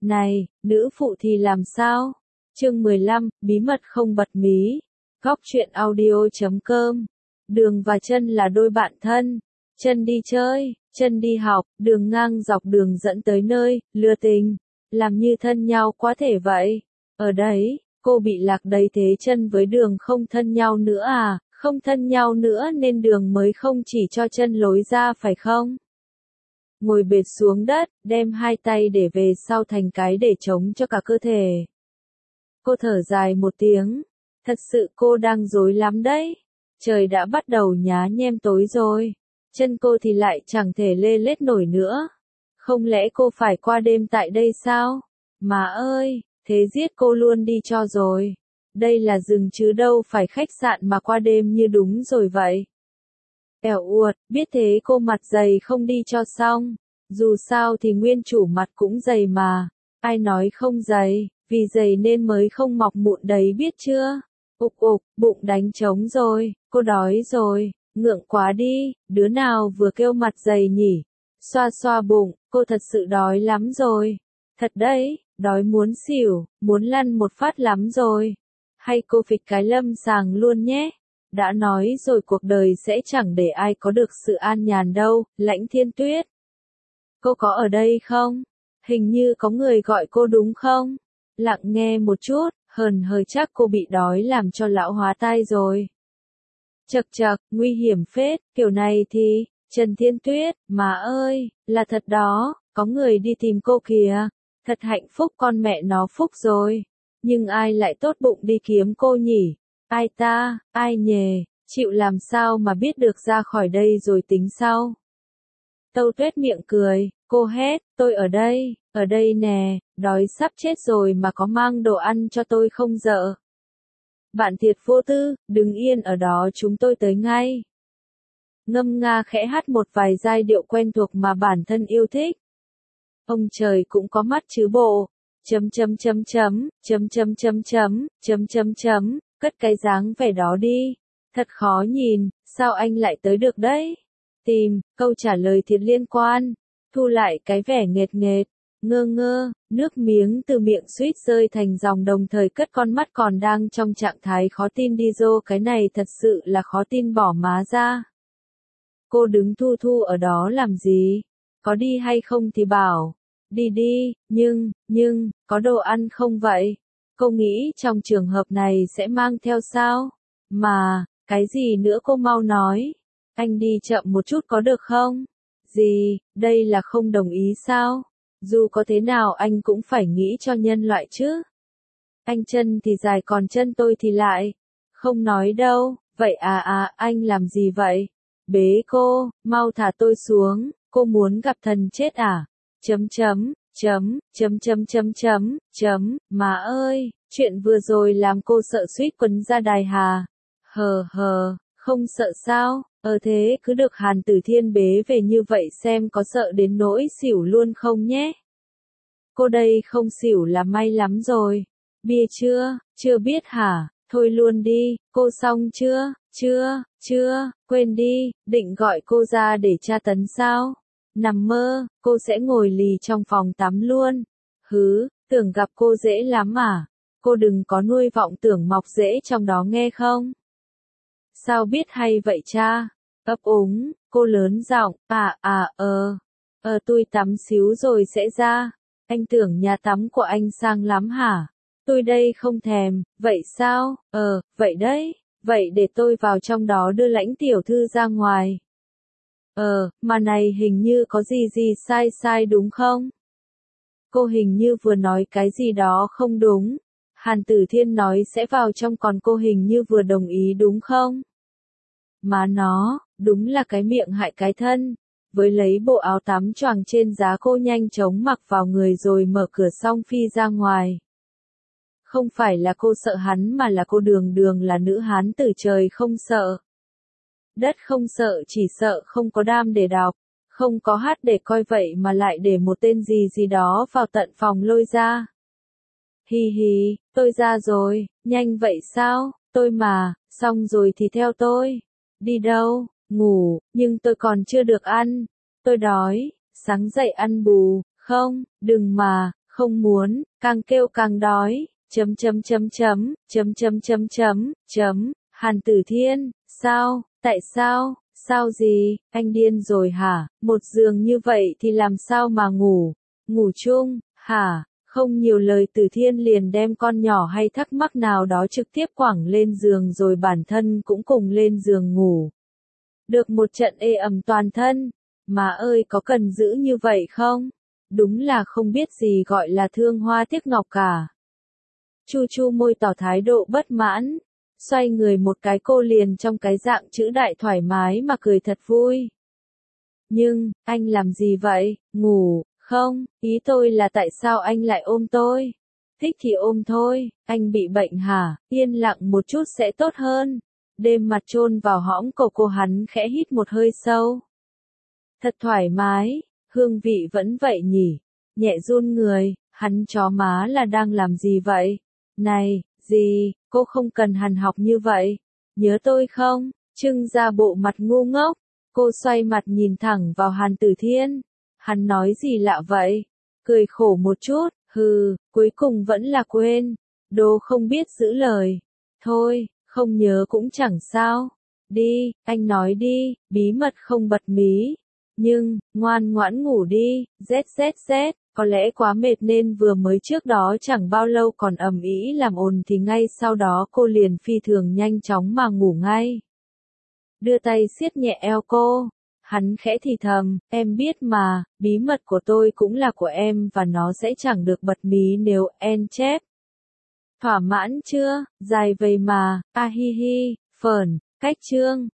Này, nữ phụ thì làm sao? Chương 15, bí mật không bật mí. Góc truyện audio.com. Đường và Chân là đôi bạn thân. Chân đi chơi, Chân đi học, đường ngang dọc đường dẫn tới nơi, lừa tình. Làm như thân nhau quá thể vậy. Ở đấy, cô bị lạc đấy thế Chân với đường không thân nhau nữa à? Không thân nhau nữa nên đường mới không chỉ cho Chân lối ra phải không? Ngồi bệt xuống đất, đem hai tay để về sau thành cái để chống cho cả cơ thể. Cô thở dài một tiếng. Thật sự cô đang rối lắm đấy. Trời đã bắt đầu nhá nhem tối rồi. Chân cô thì lại chẳng thể lê lết nổi nữa. Không lẽ cô phải qua đêm tại đây sao? Má ơi, thế giết cô luôn đi cho rồi. Đây là rừng chứ đâu phải khách sạn mà qua đêm như đúng rồi vậy. Ẻo uột, biết thế cô mặt dày không đi cho xong. Dù sao thì nguyên chủ mặt cũng dày mà. Ai nói không dày, vì dày nên mới không mọc mụn đấy biết chưa? Ục ục, bụng đánh trống rồi, cô đói rồi, ngượng quá đi, đứa nào vừa kêu mặt dày nhỉ? Xoa xoa bụng, cô thật sự đói lắm rồi. Thật đấy, đói muốn xỉu, muốn lăn một phát lắm rồi. Hay cô phịch cái lâm sàng luôn nhé. Đã nói rồi cuộc đời sẽ chẳng để ai có được sự an nhàn đâu, Lãnh Thiên Tuyết. Cô có ở đây không? Hình như có người gọi cô đúng không? Lặng nghe một chút, hờn hơi chắc cô bị đói làm cho lão hóa tai rồi. Chậc chậc, nguy hiểm phết, kiểu này thì, Trần Thiên Tuyết, má ơi, là thật đó, có người đi tìm cô kìa. Thật hạnh phúc con mẹ nó phúc rồi. Nhưng ai lại tốt bụng đi kiếm cô nhỉ? Ai ta, ai nhề, chịu làm sao mà biết được ra khỏi đây rồi tính sau. Tâu Tuyết miệng cười, cô hét, tôi ở đây nè, đói sắp chết rồi mà có mang đồ ăn cho tôi không dợ. Bạn thiệt vô tư, đứng yên ở đó chúng tôi tới ngay. Ngâm nga khẽ hát một vài giai điệu quen thuộc mà bản thân yêu thích. Ông trời cũng có mắt chứ bộ. Cất cái dáng vẻ đó đi. Thật khó nhìn, sao anh lại tới được đấy? Tìm, câu trả lời thiệt liên quan. Thu lại cái vẻ nghệt nghệt, ngơ ngơ, nước miếng từ miệng suýt rơi thành dòng đồng thời cất con mắt còn đang trong trạng thái khó tin đi dô cái này thật sự là khó tin bỏ má ra. Cô đứng thu thu ở đó làm gì? Có đi hay không thì bảo. Đi đi, nhưng, có đồ ăn không vậy? Cô nghĩ trong trường hợp này sẽ mang theo sao? Mà, cái gì nữa cô mau nói. Anh đi chậm một chút có được không? Gì, đây là không đồng ý sao? Dù có thế nào anh cũng phải nghĩ cho nhân loại chứ. Anh chân thì dài còn chân tôi thì lại. Không nói đâu, vậy anh làm gì vậy? Bế cô, mau thả tôi xuống, cô muốn gặp thần chết à? Má ơi, chuyện vừa rồi làm cô sợ suýt quấn ra đài hà. Không sợ sao? Thế cứ được Hàn Tử Thiên bế về như vậy xem có sợ đến nỗi xỉu luôn không nhé. Cô đây không xỉu là may lắm rồi. Bia chưa biết hả? Thôi luôn đi, cô xong chưa, quên đi, định gọi cô ra để tra tấn sao? Nằm mơ, cô sẽ ngồi lì trong phòng tắm luôn. Tưởng gặp cô dễ lắm à? Cô đừng có nuôi vọng tưởng mọc rễ trong đó nghe không? Sao biết hay vậy cha? Ấp úng, cô lớn giọng, tôi tắm xíu rồi sẽ ra. Anh tưởng nhà tắm của anh sang lắm hả? Tôi đây không thèm, vậy sao? Vậy đấy, vậy để tôi vào trong đó đưa Lãnh tiểu thư ra ngoài. Mà này hình như có gì sai đúng không? Cô hình như vừa nói cái gì đó không đúng. Hàn Tử Thiên nói sẽ vào trong còn cô hình như vừa đồng ý đúng không? Má nó, đúng là cái miệng hại cái thân. Với lấy bộ áo tắm choàng trên giá cô nhanh chóng mặc vào người rồi mở cửa xong phi ra ngoài. Không phải là cô sợ hắn mà là cô đường là nữ hán tử trời không sợ. Đất không sợ chỉ sợ không có đam để đọc, không có hát để coi vậy mà lại để một tên gì đó vào tận phòng lôi ra. Hi, tôi ra rồi, nhanh vậy sao, tôi mà, xong rồi thì theo tôi. Đi đâu, ngủ, nhưng tôi còn chưa được ăn, tôi đói, sáng dậy ăn bù, không, đừng mà, Không muốn, càng kêu càng đói, Hàn Tử Thiên, sao, tại sao, sao gì, anh điên rồi hả, một giường như vậy thì làm sao mà ngủ chung, hả, không nhiều lời Tử Thiên liền đem con nhỏ hay thắc mắc nào đó trực tiếp quẳng lên giường rồi bản thân cũng cùng lên giường ngủ. Được một trận ê ẩm toàn thân, má ơi có cần giữ như vậy không? Đúng là không biết gì gọi là thương hoa tiếc ngọc cả. Chu chu môi tỏ thái độ bất mãn, xoay người một cái cô liền trong cái dạng chữ đại thoải mái mà cười thật vui. Nhưng, anh làm gì vậy, ngủ, không, ý tôi là tại sao anh lại ôm tôi? Thích thì ôm thôi, anh bị bệnh hả, yên lặng một chút sẽ tốt hơn. Đêm mặt chôn vào hõm cổ cô hắn khẽ hít một hơi sâu. Thật thoải mái, hương vị vẫn vậy nhỉ, nhẹ run người, hắn chó má là đang làm gì vậy? Này, gì, cô không cần hằn học như vậy, nhớ tôi không? Trưng ra bộ mặt ngu ngốc, cô xoay mặt nhìn thẳng vào Hàn Tử Thiên. Hắn nói gì lạ vậy? Cười khổ một chút, hừ, cuối cùng vẫn là quên, đồ không biết giữ lời. Thôi, không nhớ cũng chẳng sao. Đi, anh nói đi, bí mật không bật mí. Nhưng, ngoan ngoãn ngủ đi, ZZZ, có lẽ quá mệt nên vừa mới trước đó chẳng bao lâu còn ầm ĩ làm ồn thì ngay sau đó cô liền phi thường nhanh chóng mà ngủ ngay. Đưa tay siết nhẹ eo cô, hắn khẽ thì thầm, em biết mà, bí mật của tôi cũng là của em và nó sẽ chẳng được bật mí nếu em chép. Thỏa mãn chưa, dài vậy mà, a hi hi, phởn, cách chương.